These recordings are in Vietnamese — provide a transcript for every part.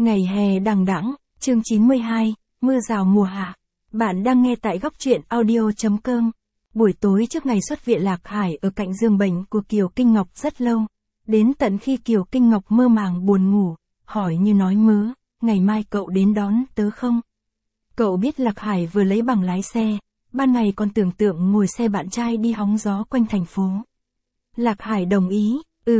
Ngày hè đằng đẵng, chương 92, mưa rào mùa hạ. Bạn đang nghe tại góc truyện audio.com. Buổi tối trước ngày xuất viện Lạc Hải ở cạnh giường bệnh của Kiều Kinh Ngọc rất lâu. Đến tận khi Kiều Kinh Ngọc mơ màng buồn ngủ, hỏi như nói mớ, ngày mai cậu đến đón tớ không? Cậu biết Lạc Hải vừa lấy bằng lái xe, ban ngày còn tưởng tượng ngồi xe bạn trai đi hóng gió quanh thành phố. Lạc Hải đồng ý,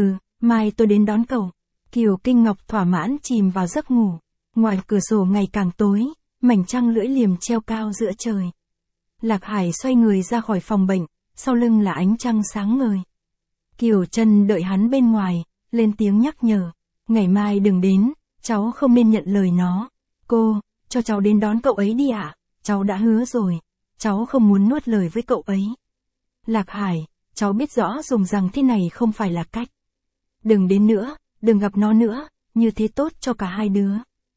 mai tôi đến đón cậu. Kiều Kinh Ngọc thỏa mãn chìm vào giấc ngủ. Ngoài cửa sổ ngày càng tối, mảnh trăng lưỡi liềm treo cao giữa trời. Lạc Hải xoay người ra khỏi phòng bệnh, sau lưng là ánh trăng sáng ngời. Kiều Trân đợi hắn bên ngoài, lên tiếng nhắc nhở. Ngày mai đừng đến, cháu không nên nhận lời nó. Cô, cho cháu đến đón cậu ấy đi ạ, cháu đã hứa rồi. Cháu không muốn nuốt lời với cậu ấy. Lạc Hải, cháu biết rõ dùng rằng thế này không phải là cách. Đừng đến nữa, đừng gặp nó nữa, như thế tốt cho cả hai đứa.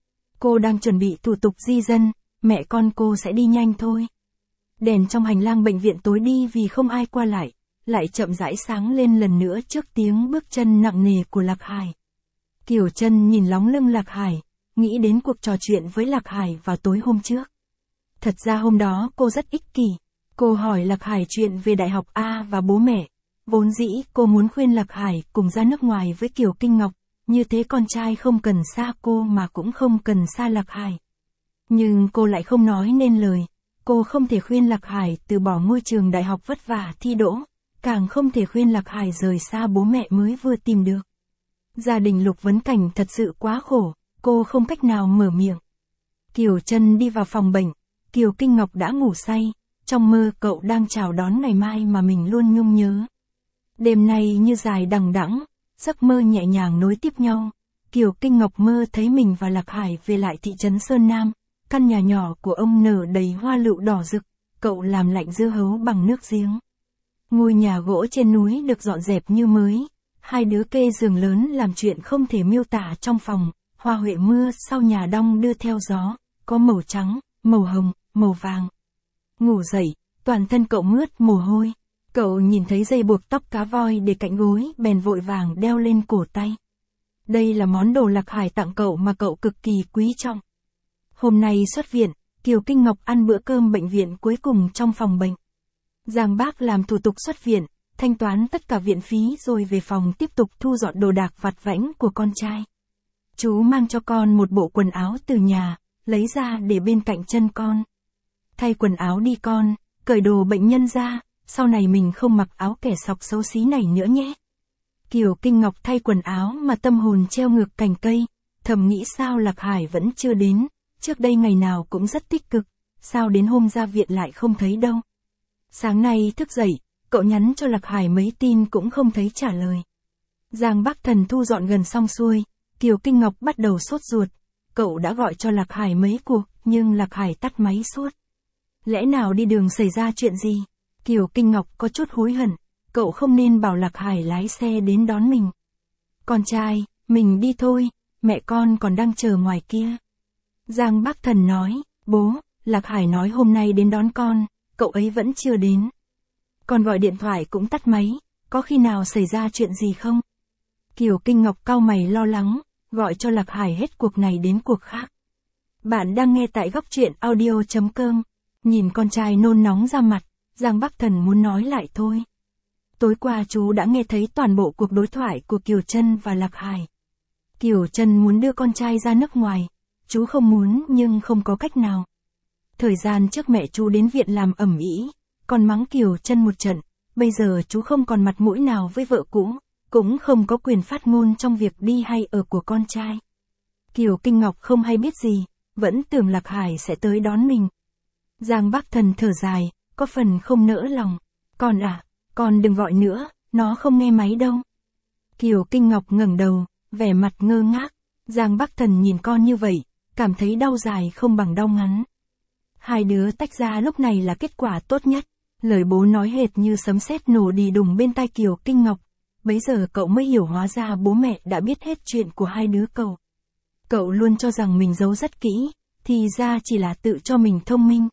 Cô đang chuẩn bị thủ tục di dân, mẹ con cô sẽ đi nhanh thôi. Đèn trong hành lang bệnh viện tối đi vì không ai qua lại chậm rãi sáng lên lần nữa trước tiếng bước chân nặng nề của Lạc Hải. Kiều Trân nhìn lóng lưng Lạc Hải, nghĩ đến cuộc trò chuyện với Lạc Hải vào tối hôm trước. Thật ra hôm đó cô rất ích kỷ. Cô hỏi Lạc Hải chuyện về đại học A và bố mẹ. Vốn dĩ cô muốn khuyên Lạc Hải cùng ra nước ngoài với Kiều Kinh Ngọc, như thế con trai không cần xa cô mà cũng không cần xa Lạc Hải. Nhưng cô lại không nói nên lời, cô không thể khuyên Lạc Hải từ bỏ ngôi trường đại học vất vả thi đỗ, càng không thể khuyên Lạc Hải rời xa bố mẹ mới vừa tìm được. Gia đình Lục Vấn Cảnh thật sự quá khổ, cô không cách nào mở miệng. Kiều Trân đi vào phòng bệnh, Kiều Kinh Ngọc đã ngủ say, trong mơ cậu đang chào đón ngày mai mà mình luôn nhung nhớ. Đêm nay như dài đằng đẵng, giấc mơ nhẹ nhàng nối tiếp nhau. Kiều Kinh Ngọc mơ thấy mình và Lạc Hải về lại thị trấn Sơn Nam, căn nhà nhỏ của ông nở đầy hoa lựu đỏ rực, cậu làm lạnh dưa hấu bằng nước giếng. Ngôi nhà gỗ trên núi được dọn dẹp như mới, hai đứa kê giường lớn làm chuyện không thể miêu tả trong phòng, hoa huệ mưa sau nhà đong đưa theo gió, có màu trắng, màu hồng, màu vàng. Ngủ dậy, toàn thân cậu mướt mồ hôi. Cậu nhìn thấy dây buộc tóc cá voi để cạnh gối, bèn vội vàng đeo lên cổ tay. Đây là món đồ Lạc Hải tặng cậu mà cậu cực kỳ quý trọng. Hôm nay xuất viện, Kiều Kinh Ngọc ăn bữa cơm bệnh viện cuối cùng trong phòng bệnh. Giang bác làm thủ tục xuất viện, thanh toán tất cả viện phí rồi về phòng tiếp tục thu dọn đồ đạc vặt vãnh của con trai. Chú mang cho con một bộ quần áo từ nhà, lấy ra để bên cạnh chân con. Thay quần áo đi con, cởi đồ bệnh nhân ra. Sau này mình không mặc áo kẻ sọc xấu xí này nữa nhé. Kiều Kinh Ngọc thay quần áo mà tâm hồn treo ngược cành cây, thầm nghĩ sao Lạc Hải vẫn chưa đến, trước đây ngày nào cũng rất tích cực, sao đến hôm ra viện lại không thấy đâu. Sáng nay thức dậy, cậu nhắn cho Lạc Hải mấy tin cũng không thấy trả lời. Giang Bắc Thần thu dọn gần xong xuôi, Kiều Kinh Ngọc bắt đầu sốt ruột, cậu đã gọi cho Lạc Hải mấy cuộc, nhưng Lạc Hải tắt máy suốt. Lẽ nào đi đường xảy ra chuyện gì? Kiều Kinh Ngọc có chút hối hận, cậu không nên bảo Lạc Hải lái xe đến đón mình. Con trai, mình đi thôi, mẹ con còn đang chờ ngoài kia. Giang Bắc Thần nói, bố, Lạc Hải nói hôm nay đến đón con, cậu ấy vẫn chưa đến. Con gọi điện thoại cũng tắt máy, có khi nào xảy ra chuyện gì không? Kiều Kinh Ngọc cau mày lo lắng, gọi cho Lạc Hải hết cuộc này đến cuộc khác. Bạn đang nghe tại góc truyện audio.com, nhìn con trai nôn nóng ra mặt. Giang Bắc Thần muốn nói lại thôi. Tối qua chú đã nghe thấy toàn bộ cuộc đối thoại của Kiều Trân và Lạc Hải. Kiều Trân muốn đưa con trai ra nước ngoài. Chú không muốn nhưng không có cách nào. Thời gian trước mẹ chú đến viện làm ầm ĩ, còn mắng Kiều Trân một trận. Bây giờ chú không còn mặt mũi nào với vợ cũ, cũng không có quyền phát ngôn trong việc đi hay ở của con trai. Kiều Kinh Ngọc không hay biết gì, vẫn tưởng Lạc Hải sẽ tới đón mình. Giang Bắc Thần thở dài. Có phần không nỡ lòng. Con à, con đừng gọi nữa, nó không nghe máy đâu. Kiều Kinh Ngọc ngẩng đầu, vẻ mặt ngơ ngác. Giang Bắc Thần nhìn con như vậy, cảm thấy đau dài không bằng đau ngắn. Hai đứa tách ra lúc này là kết quả tốt nhất. Lời bố nói hệt như sấm sét nổ đì đùng bên tai Kiều Kinh Ngọc. Bấy giờ cậu mới hiểu hóa ra bố mẹ đã biết hết chuyện của hai đứa cậu. Cậu luôn cho rằng mình giấu rất kỹ, thì ra chỉ là tự cho mình thông minh.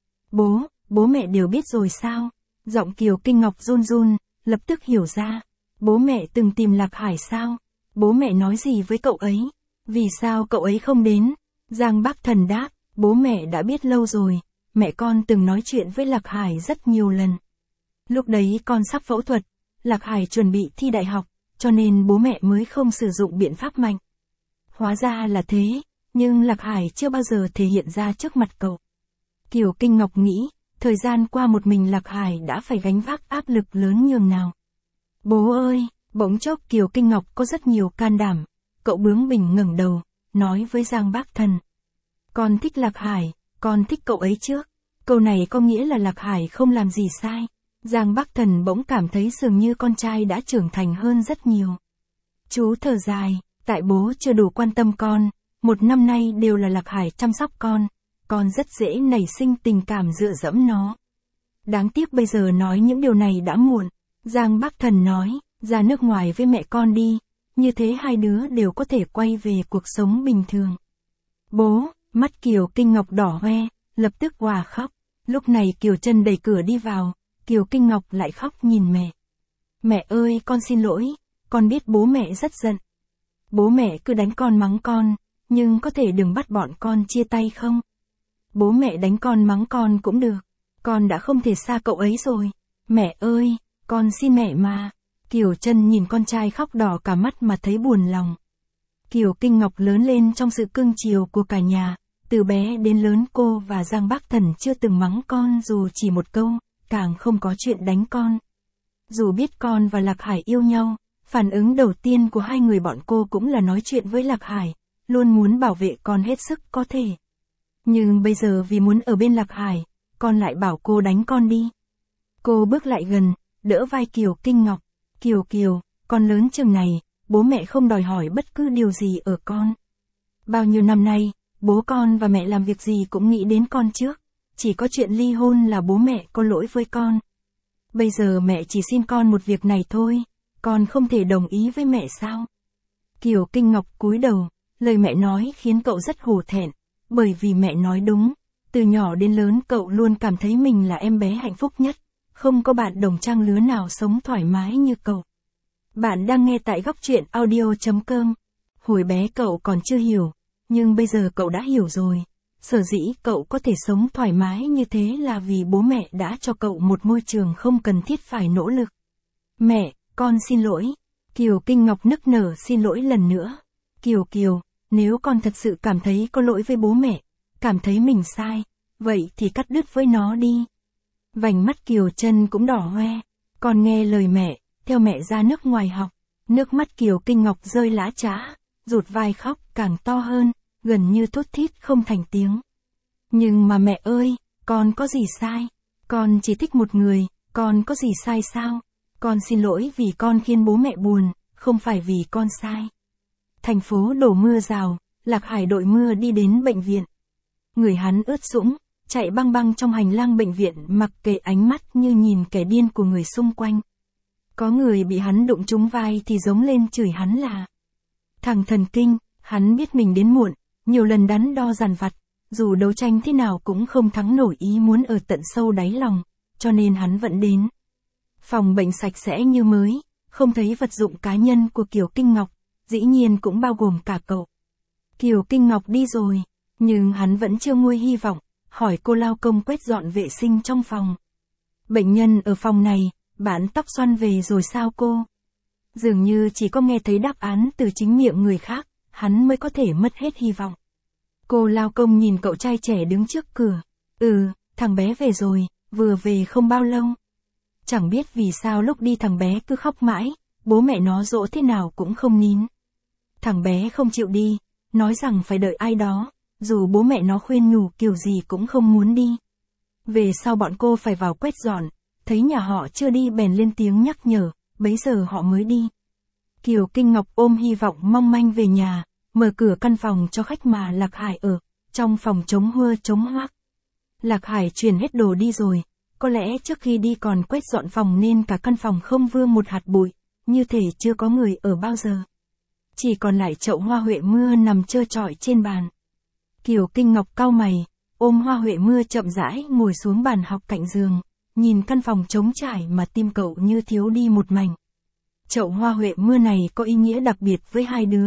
Bố mẹ đều biết rồi sao? Giọng Kiều Kinh Ngọc run run, lập tức hiểu ra. Bố mẹ từng tìm Lạc Hải sao? Bố mẹ nói gì với cậu ấy? Vì sao cậu ấy không đến? Giang Bắc Thần đáp, bố mẹ đã biết lâu rồi, mẹ con từng nói chuyện với Lạc Hải rất nhiều lần. Lúc đấy con sắp phẫu thuật, Lạc Hải chuẩn bị thi đại học, cho nên bố mẹ mới không sử dụng biện pháp mạnh. Hóa ra là thế, nhưng Lạc Hải chưa bao giờ thể hiện ra trước mặt cậu. Kiều Kinh Ngọc nghĩ, thời gian qua một mình Lạc Hải đã phải gánh vác áp lực lớn nhường nào. Bố ơi, bỗng chốc Kiều Kinh Ngọc có rất nhiều can đảm, cậu bướng bỉnh ngẩng đầu, nói với Giang Bắc Thần. Con thích Lạc Hải, con thích cậu ấy trước. Câu này có nghĩa là Lạc Hải không làm gì sai. Giang Bắc Thần bỗng cảm thấy dường như con trai đã trưởng thành hơn rất nhiều. Chú thở dài, tại bố chưa đủ quan tâm con, 1 năm nay đều là Lạc Hải chăm sóc con rất dễ nảy sinh tình cảm dựa dẫm nó. Đáng tiếc bây giờ nói những điều này đã muộn. Giang Bắc Thần nói, ra nước ngoài với mẹ con đi, như thế hai đứa đều có thể quay về cuộc sống bình thường. Bố, mắt Kiều Kinh Ngọc đỏ hoe, lập tức òa khóc. Lúc này Kiều Trân đẩy cửa đi vào, Kiều Kinh Ngọc lại khóc nhìn mẹ. Mẹ ơi, con xin lỗi, con biết bố mẹ rất giận. Bố mẹ cứ đánh con mắng con, nhưng có thể đừng bắt bọn con chia tay không? Bố mẹ đánh con mắng con cũng được, con đã không thể xa cậu ấy rồi. Mẹ ơi, con xin mẹ mà. Kiều Trân nhìn con trai khóc đỏ cả mắt mà thấy buồn lòng. Kiều Kinh Ngọc lớn lên trong sự cưng chiều của cả nhà, từ bé đến lớn cô và Giang Bắc Thần chưa từng mắng con dù chỉ một câu, càng không có chuyện đánh con. Dù biết con và Lạc Hải yêu nhau, phản ứng đầu tiên của hai người bọn cô cũng là nói chuyện với Lạc Hải, luôn muốn bảo vệ con hết sức có thể. Nhưng bây giờ vì muốn ở bên Lạc Hải, con lại bảo cô đánh con đi. Cô bước lại gần, đỡ vai Kiều Kinh Ngọc. Kiều, con lớn chừng này, bố mẹ không đòi hỏi bất cứ điều gì ở con. Bao nhiêu năm nay, bố con và mẹ làm việc gì cũng nghĩ đến con trước, chỉ có chuyện ly hôn là bố mẹ có lỗi với con. Bây giờ mẹ chỉ xin con một việc này thôi, con không thể đồng ý với mẹ sao? Kiều Kinh Ngọc cúi đầu, lời mẹ nói khiến cậu rất hổ thẹn, bởi vì mẹ nói đúng, từ nhỏ đến lớn cậu luôn cảm thấy mình là em bé hạnh phúc nhất, không có bạn đồng trang lứa nào sống thoải mái như cậu. Bạn đang nghe tại góc truyện audio.com. Hồi bé cậu còn chưa hiểu, nhưng bây giờ cậu đã hiểu rồi. Sở dĩ cậu có thể sống thoải mái như thế là vì bố mẹ đã cho cậu một môi trường không cần thiết phải nỗ lực. Mẹ, con xin lỗi. Kiều Kinh Ngọc nức nở xin lỗi lần nữa. Kiều, nếu con thật sự cảm thấy có lỗi với bố mẹ, cảm thấy mình sai, vậy thì cắt đứt với nó đi. Vành mắt Kiều Trân cũng đỏ hoe. Con nghe lời mẹ, theo mẹ ra nước ngoài học. Nước mắt Kiều Kinh Ngọc rơi lã chã, rụt vai khóc càng to hơn, gần như thút thít không thành tiếng. Nhưng mà mẹ ơi, con có gì sai? Con chỉ thích một người, con có gì sai sao? Con xin lỗi vì con khiến bố mẹ buồn, không phải vì con sai. Thành phố đổ mưa rào, Lạc Hải đội mưa đi đến bệnh viện. Người hắn ướt sũng, chạy băng băng trong hành lang bệnh viện mặc kệ ánh mắt như nhìn kẻ điên của người xung quanh. Có người bị hắn đụng trúng vai thì giống lên chửi hắn là thằng thần kinh. Hắn biết mình đến muộn, nhiều lần đắn đo dằn vặt, dù đấu tranh thế nào cũng không thắng nổi ý muốn ở tận sâu đáy lòng, cho nên hắn vẫn đến. Phòng bệnh sạch sẽ như mới, không thấy vật dụng cá nhân của Kiều Kinh Ngọc, dĩ nhiên cũng bao gồm cả cậu. Kiều Kinh Ngọc đi rồi, nhưng hắn vẫn chưa nguôi hy vọng, hỏi cô lao công quét dọn vệ sinh trong phòng. Bệnh nhân ở phòng này, bạn tóc xoăn về rồi sao cô? Dường như chỉ có nghe thấy đáp án từ chính miệng người khác, hắn mới có thể mất hết hy vọng. Cô lao công nhìn cậu trai trẻ đứng trước cửa. Thằng bé về rồi, vừa về không bao lâu. Chẳng biết vì sao lúc đi thằng bé cứ khóc mãi, bố mẹ nó dỗ thế nào cũng không nín. Thằng bé không chịu đi, nói rằng phải đợi ai đó, dù bố mẹ nó khuyên nhủ kiểu gì cũng không muốn đi. Về sau bọn cô phải vào quét dọn, thấy nhà họ chưa đi bèn lên tiếng nhắc nhở, bấy giờ họ mới đi. Kiều Kinh Ngọc ôm hy vọng mong manh về nhà, mở cửa căn phòng cho khách mà Lạc Hải ở, trong phòng trống hua trống hoác. Lạc Hải chuyển hết đồ đi rồi, có lẽ trước khi đi còn quét dọn phòng nên cả căn phòng không vương một hạt bụi, như thể chưa có người ở bao giờ. Chỉ còn lại chậu hoa huệ mưa nằm trơ trọi trên bàn. Kiều Kinh Ngọc cau mày, ôm hoa huệ mưa chậm rãi ngồi xuống bàn học cạnh giường, nhìn căn phòng trống trải mà tim cậu như thiếu đi một mảnh. Chậu hoa huệ mưa này có ý nghĩa đặc biệt với hai đứa.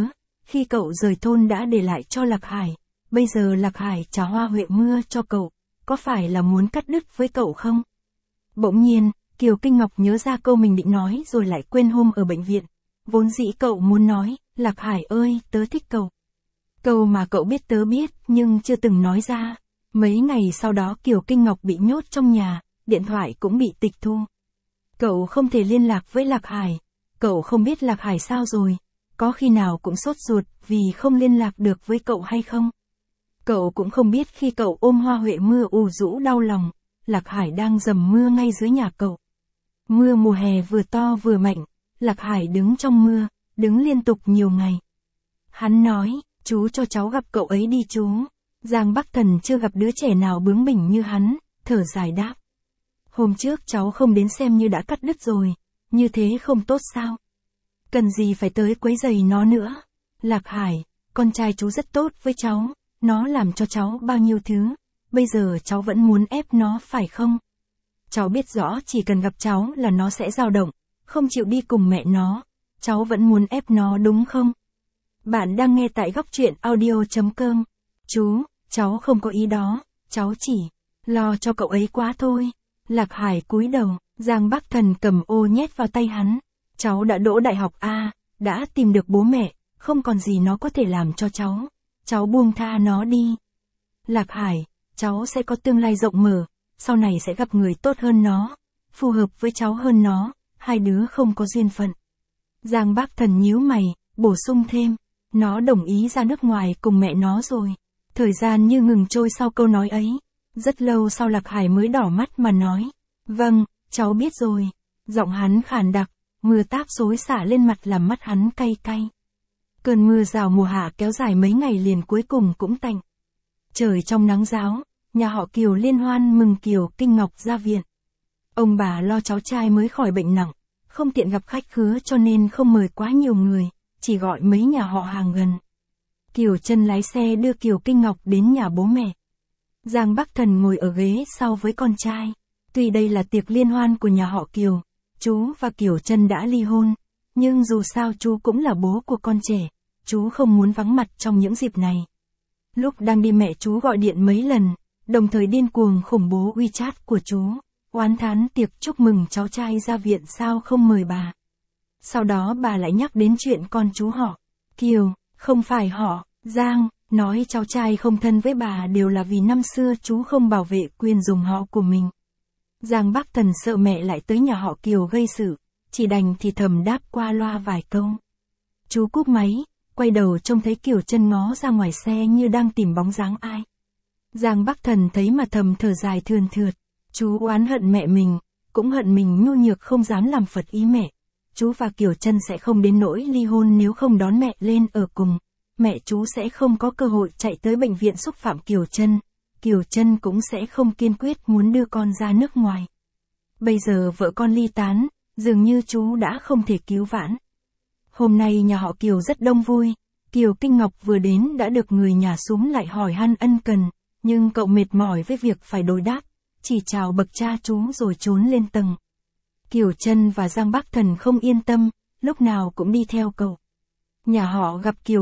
khi cậu rời thôn đã để lại cho Lạc Hải, bây giờ Lạc Hải trả hoa huệ mưa cho cậu, có phải là muốn cắt đứt với cậu không? Bỗng nhiên, Kiều Kinh Ngọc nhớ ra câu mình định nói rồi lại quên hôm ở bệnh viện. Vốn dĩ cậu muốn nói, Lạc Hải ơi, tớ thích cậu. Câu mà cậu biết tớ biết nhưng chưa từng nói ra. Mấy ngày sau đó Kiều Kinh Ngọc bị nhốt trong nhà, điện thoại cũng bị tịch thu. Cậu không thể liên lạc với Lạc Hải. Cậu không biết Lạc Hải sao rồi, có khi nào cũng sốt ruột vì không liên lạc được với cậu hay không. Cậu cũng không biết khi cậu ôm hoa huệ mưa ù rũ đau lòng, Lạc Hải đang dầm mưa ngay dưới nhà cậu. Mưa mùa hè vừa to vừa mạnh, Lạc Hải đứng trong mưa, đứng liên tục nhiều ngày. Hắn nói, chú cho cháu gặp cậu ấy đi chú. Giang Bắc Thần chưa gặp đứa trẻ nào bướng bỉnh như hắn, thở dài đáp. Hôm trước cháu không đến xem như đã cắt đứt rồi, như thế không tốt sao? Cần gì phải tới quấy rầy nó nữa? Lạc Hải, con trai chú rất tốt với cháu, nó làm cho cháu bao nhiêu thứ, bây giờ cháu vẫn muốn ép nó phải không? Cháu biết rõ chỉ cần gặp cháu là nó sẽ dao động, không chịu đi cùng mẹ nó, cháu vẫn muốn ép nó đúng không? Bạn đang nghe tại góc truyện audio.com. Chú, cháu không có ý đó, cháu chỉ lo cho cậu ấy quá thôi. Lạc Hải cúi đầu, Giang Bắc Thần cầm ô nhét vào tay hắn. Cháu đã đỗ đại học A, đã tìm được bố mẹ, không còn gì nó có thể làm cho cháu. Cháu buông tha nó đi. Lạc Hải, cháu sẽ có tương lai rộng mở, sau này sẽ gặp người tốt hơn nó, phù hợp với cháu hơn nó, hai đứa không có duyên phận. Giang Bắc Thần nhíu mày, bổ sung thêm, nó đồng ý ra nước ngoài cùng mẹ nó rồi. Thời gian như ngừng trôi sau câu nói ấy. Rất lâu sau Lạc Hải mới đỏ mắt mà nói, vâng, cháu biết rồi. Giọng hắn khàn đặc, mưa táp xối xả lên mặt làm mắt hắn cay cay. Cơn mưa rào mùa hạ kéo dài mấy ngày liền cuối cùng cũng tạnh. Trời trong nắng ráo, nhà họ Kiều liên hoan mừng Kiều Kinh Ngọc ra viện. Ông bà lo cháu trai mới khỏi bệnh nặng, không tiện gặp khách khứa cho nên không mời quá nhiều người, chỉ gọi mấy nhà họ hàng gần. Kiều Trân lái xe đưa Kiều Kinh Ngọc đến nhà bố mẹ. Giang Bắc Thần ngồi ở ghế sau với con trai. Tuy đây là tiệc liên hoan của nhà họ Kiều, chú và Kiều Trân đã ly hôn, nhưng dù sao chú cũng là bố của con trẻ, chú không muốn vắng mặt trong những dịp này. Lúc đang đi mẹ chú gọi điện mấy lần, đồng thời điên cuồng khủng bố WeChat của chú, oán thán tiệc chúc mừng cháu trai ra viện sao không mời bà. Sau đó bà lại nhắc đến chuyện con chú họ Kiều, không phải họ Giang, nói cháu trai không thân với bà đều là vì năm xưa chú không bảo vệ quyền dùng họ của mình. Giang Bắc Thần sợ mẹ lại tới nhà họ Kiều gây sự, chỉ đành thì thầm đáp qua loa vài câu. Chú cúp máy, quay đầu trông thấy Kiều Trân ngó ra ngoài xe như đang tìm bóng dáng ai. Giang Bắc Thần thấy mà thầm thở dài thườn thượt, chú oán hận mẹ mình, cũng hận mình nhu nhược không dám làm phật ý mẹ. Chú và Kiều Trân sẽ không đến nỗi ly hôn nếu không đón mẹ lên ở cùng. Mẹ chú sẽ không có cơ hội chạy tới bệnh viện xúc phạm Kiều Trân. Kiều Trân cũng sẽ không kiên quyết muốn đưa con ra nước ngoài. Bây giờ vợ con ly tán, dường như chú đã không thể cứu vãn. Hôm nay nhà họ Kiều rất đông vui. Kiều Kinh Ngọc vừa đến đã được người nhà súm lại hỏi han ân cần, nhưng cậu mệt mỏi với việc phải đối đáp, chỉ chào bậc cha chú rồi trốn lên tầng. Kiều Trân và Giang Bắc Thần không yên tâm, lúc nào cũng đi theo cậu. Nhà họ gặp Kiều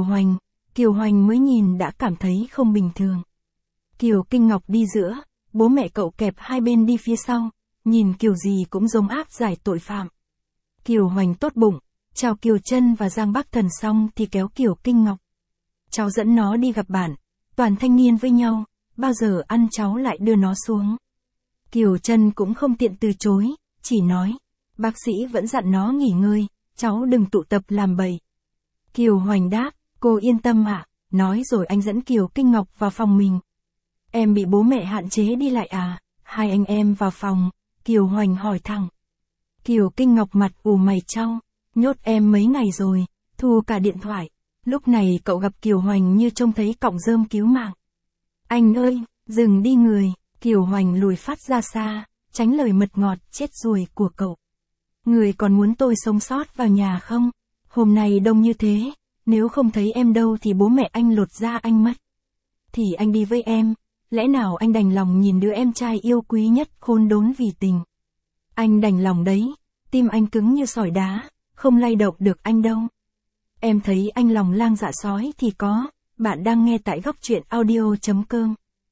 Hoành mới nhìn đã cảm thấy không bình thường. Kiều Kinh Ngọc đi giữa, bố mẹ cậu kẹp hai bên đi phía sau, nhìn kiểu gì cũng giống áp giải tội phạm. Kiều Hoành tốt bụng, chào Kiều Trân và Giang Bắc Thần xong thì kéo Kiều Kinh Ngọc. Cháu dẫn nó đi gặp bạn, toàn thanh niên với nhau, bao giờ ăn cháu lại đưa nó xuống. Kiều Trân cũng không tiện từ chối, chỉ nói, bác sĩ vẫn dặn nó nghỉ ngơi, cháu đừng tụ tập làm bậy. Kiều Hoành đáp, cô yên tâm ạ, nói rồi anh dẫn Kiều Kinh Ngọc vào phòng mình. Em bị bố mẹ hạn chế đi lại à? Hai anh em vào phòng, Kiều Hoành hỏi thẳng. Kiều Kinh Ngọc mặt ủ mày chau, nhốt em mấy ngày rồi, thu cả điện thoại. Lúc này cậu gặp Kiều Hoành như trông thấy cọng rơm cứu mạng. Anh ơi, dừng đi người, Kiều Hoành lùi phát ra xa, tránh lời mật ngọt chết ruồi của cậu. Người còn muốn tôi sống sót vào nhà không? Hôm nay đông như thế, nếu không thấy em đâu thì bố mẹ anh lột da anh mất. Thì anh đi với em, lẽ nào anh đành lòng nhìn đứa em trai yêu quý nhất khôn đốn vì tình. Anh đành lòng đấy, tim anh cứng như sỏi đá, không lay động được anh đâu. Em thấy anh lòng lang dạ sói thì có. Bạn đang nghe tại góc truyện audio.com.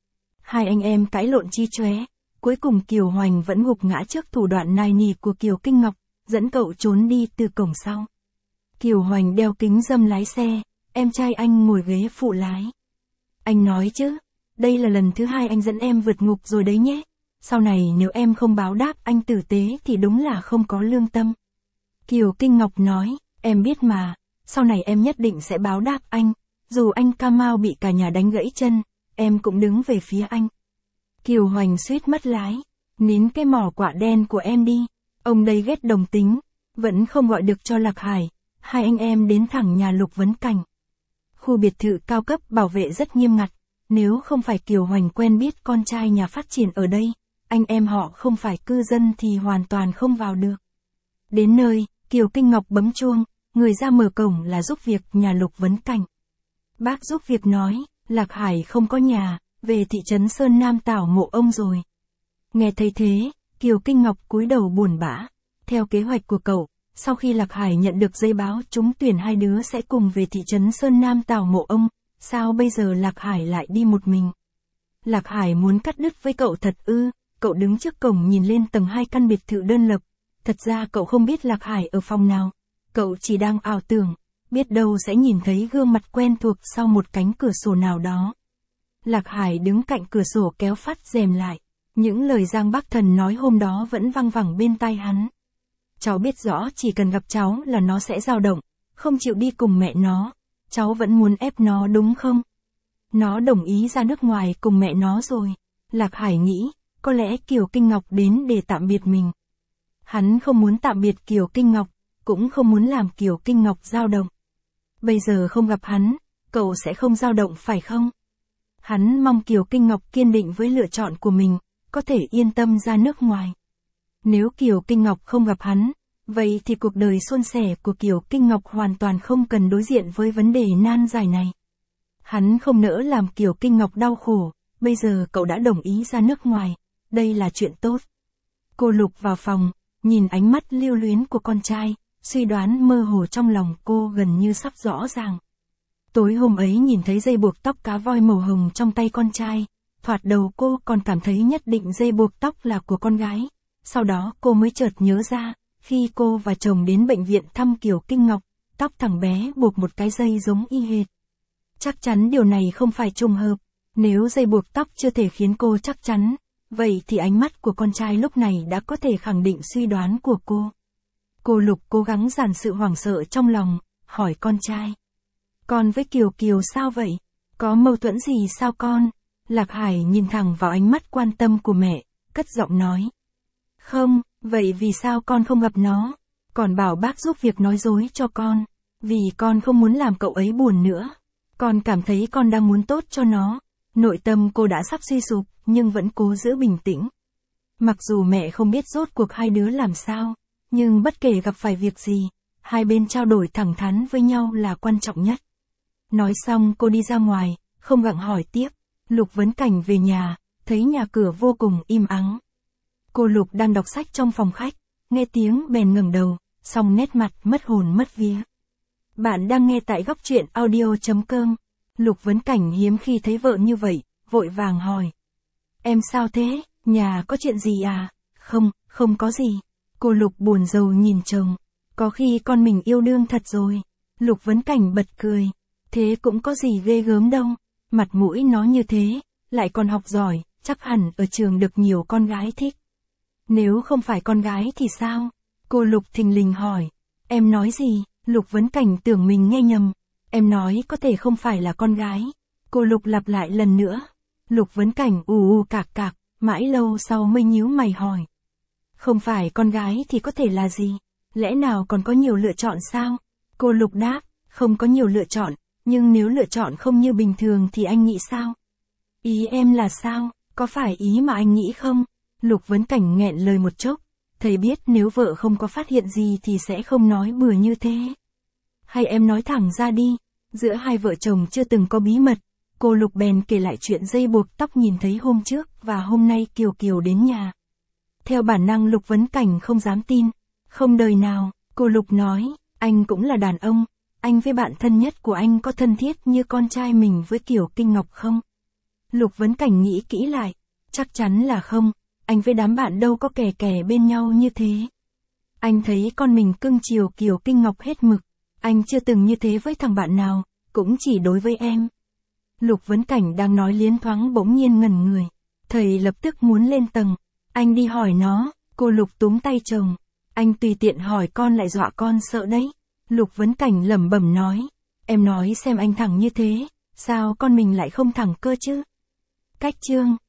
Hai anh em cãi lộn chi chóe. Cuối cùng Kiều Hoành vẫn gục ngã trước thủ đoạn nài nỉ của Kiều Kinh Ngọc, dẫn cậu trốn đi từ cổng sau. Kiều Hoành đeo kính râm lái xe, em trai anh ngồi ghế phụ lái. Anh nói chứ, đây là lần thứ 2 anh dẫn em vượt ngục rồi đấy nhé. Sau này nếu em không báo đáp anh tử tế thì đúng là không có lương tâm. Kiều Kinh Ngọc nói, em biết mà, sau này em nhất định sẽ báo đáp anh. Dù anh Kamau bị cả nhà đánh gãy chân, em cũng đứng về phía anh. Kiều Hoành suýt mất lái, nín cái mỏ quả đen của em đi. Ông đây ghét đồng tính, vẫn không gọi được cho Lạc Hải. Hai anh em đến thẳng nhà Lục Vấn Cảnh. Khu biệt thự cao cấp bảo vệ rất nghiêm ngặt. Nếu không phải Kiều Hoành quen biết con trai nhà phát triển ở đây, anh em họ không phải cư dân thì hoàn toàn không vào được. Đến nơi, Kiều Kinh Ngọc bấm chuông, người ra mở cổng là giúp việc nhà Lục Vấn Cảnh. Bác giúp việc nói, Lạc Hải không có nhà, về thị trấn Sơn Nam tảo mộ ông rồi. Nghe thấy thế, Kiều Kinh Ngọc cúi đầu buồn bã. Theo kế hoạch của cậu, sau khi Lạc Hải nhận được giấy báo trúng tuyển hai đứa sẽ cùng về thị trấn Sơn Nam tảo mộ ông, sao bây giờ Lạc Hải lại đi một mình? Lạc Hải muốn cắt đứt với cậu thật ư? Cậu đứng trước cổng nhìn lên tầng 2 căn biệt thự đơn lập. Thật ra cậu không biết Lạc Hải ở phòng nào. Cậu chỉ đang ảo tưởng, biết đâu sẽ nhìn thấy gương mặt quen thuộc sau một cánh cửa sổ nào đó. Lạc Hải đứng cạnh cửa sổ kéo phát rèm lại. Những lời Giang Bắc Thần nói hôm đó vẫn văng vẳng bên tai hắn. Cháu biết rõ chỉ cần gặp cháu là nó sẽ dao động, không chịu đi cùng mẹ nó. Cháu vẫn muốn ép nó đúng không? Nó đồng ý ra nước ngoài cùng mẹ nó rồi. Lạc Hải nghĩ, có lẽ Kiều Kinh Ngọc đến để tạm biệt mình. Hắn không muốn tạm biệt Kiều Kinh Ngọc, cũng không muốn làm Kiều Kinh Ngọc dao động. Bây giờ không gặp hắn, cậu sẽ không dao động phải không? Hắn mong Kiều Kinh Ngọc kiên định với lựa chọn của mình, có thể yên tâm ra nước ngoài. Nếu Kiều Kinh Ngọc không gặp hắn, vậy thì cuộc đời suôn sẻ của Kiều Kinh Ngọc hoàn toàn không cần đối diện với vấn đề nan giải này. Hắn không nỡ làm Kiều Kinh Ngọc đau khổ, bây giờ cậu đã đồng ý ra nước ngoài, đây là chuyện tốt. Cô Lục vào phòng, nhìn ánh mắt lưu luyến của con trai, suy đoán mơ hồ trong lòng cô gần như sắp rõ ràng. Tối hôm ấy nhìn thấy dây buộc tóc cá voi màu hồng trong tay con trai, thoạt đầu cô còn cảm thấy nhất định dây buộc tóc là của con gái. Sau đó cô mới chợt nhớ ra, khi cô và chồng đến bệnh viện thăm Kiều Kinh Ngọc, tóc thằng bé buộc một cái dây giống y hệt. Chắc chắn điều này không phải trùng hợp, nếu dây buộc tóc chưa thể khiến cô chắc chắn, vậy thì ánh mắt của con trai lúc này đã có thể khẳng định suy đoán của cô. Cô Lục cố gắng dàn sự hoảng sợ trong lòng, hỏi con trai. Con với Kiều Kiều sao vậy? Có mâu thuẫn gì sao con? Lạc Hải nhìn thẳng vào ánh mắt quan tâm của mẹ, cất giọng nói. Không, vậy vì sao con không gặp nó? Còn bảo bác giúp việc nói dối cho con, vì con không muốn làm cậu ấy buồn nữa. Con cảm thấy con đang muốn tốt cho nó. Nội tâm cô đã sắp suy sụp, nhưng vẫn cố giữ bình tĩnh. Mặc dù mẹ không biết rốt cuộc hai đứa làm sao, nhưng bất kể gặp phải việc gì, hai bên trao đổi thẳng thắn với nhau là quan trọng nhất. Nói xong cô đi ra ngoài, không gặng hỏi tiếp. Lục Vấn Cảnh về nhà, thấy nhà cửa vô cùng im ắng. Cô Lục đang đọc sách trong phòng khách, nghe tiếng bèn ngẩng đầu, song nét mặt mất hồn mất vía. Bạn đang nghe tại góc truyện audio.com. Lục Vấn Cảnh hiếm khi thấy vợ như vậy, vội vàng hỏi. Em sao thế, nhà có chuyện gì à? Không, không có gì. Cô Lục buồn rầu nhìn chồng. Có khi con mình yêu đương thật rồi. Lục Vấn Cảnh bật cười. Thế cũng có gì ghê gớm đâu. Mặt mũi nó như thế, lại còn học giỏi, chắc hẳn ở trường được nhiều con gái thích. Nếu không phải con gái thì sao? Cô Lục thình lình hỏi. Em nói gì? Lục Vấn Cảnh tưởng mình nghe nhầm. Em nói có thể không phải là con gái. Cô Lục lặp lại lần nữa. Lục Vấn Cảnh ù cạc cạc, mãi lâu sau mới nhíu mày hỏi. Không phải con gái thì có thể là gì? Lẽ nào còn có nhiều lựa chọn sao? Cô Lục đáp, không có nhiều lựa chọn, nhưng nếu lựa chọn không như bình thường thì anh nghĩ sao? Ý em là sao? Có phải ý mà anh nghĩ không? Lục Vấn Cảnh nghẹn lời một chốc. Thầy biết nếu vợ không có phát hiện gì thì sẽ không nói bừa như thế. Hay em nói thẳng ra đi. Giữa hai vợ chồng chưa từng có bí mật. Cô Lục bèn kể lại chuyện dây buộc tóc nhìn thấy hôm trước và hôm nay Kiều Kiều đến nhà. Theo bản năng Lục Vấn Cảnh không dám tin. Không đời nào, cô Lục nói, anh cũng là đàn ông. anh với bạn thân nhất của anh có thân thiết như con trai mình với Kiều Kinh Ngọc không? Lục Vấn Cảnh nghĩ kỹ lại. Chắc chắn là không, anh với đám bạn đâu có kè kè bên nhau như thế. Anh thấy con mình cưng chiều Kiều Kinh Ngọc hết mực. Anh chưa từng như thế với thằng bạn nào, cũng chỉ đối với em. Lục Vấn Cảnh đang nói liến thoáng bỗng nhiên ngẩn người. Thầy lập tức muốn lên tầng. Anh đi hỏi nó, cô Lục túm tay chồng. Anh tùy tiện hỏi con lại dọa con sợ đấy. Lục Vấn Cảnh lẩm bẩm nói. Em nói xem anh thẳng như thế, sao con mình lại không thẳng cơ chứ? Cách chương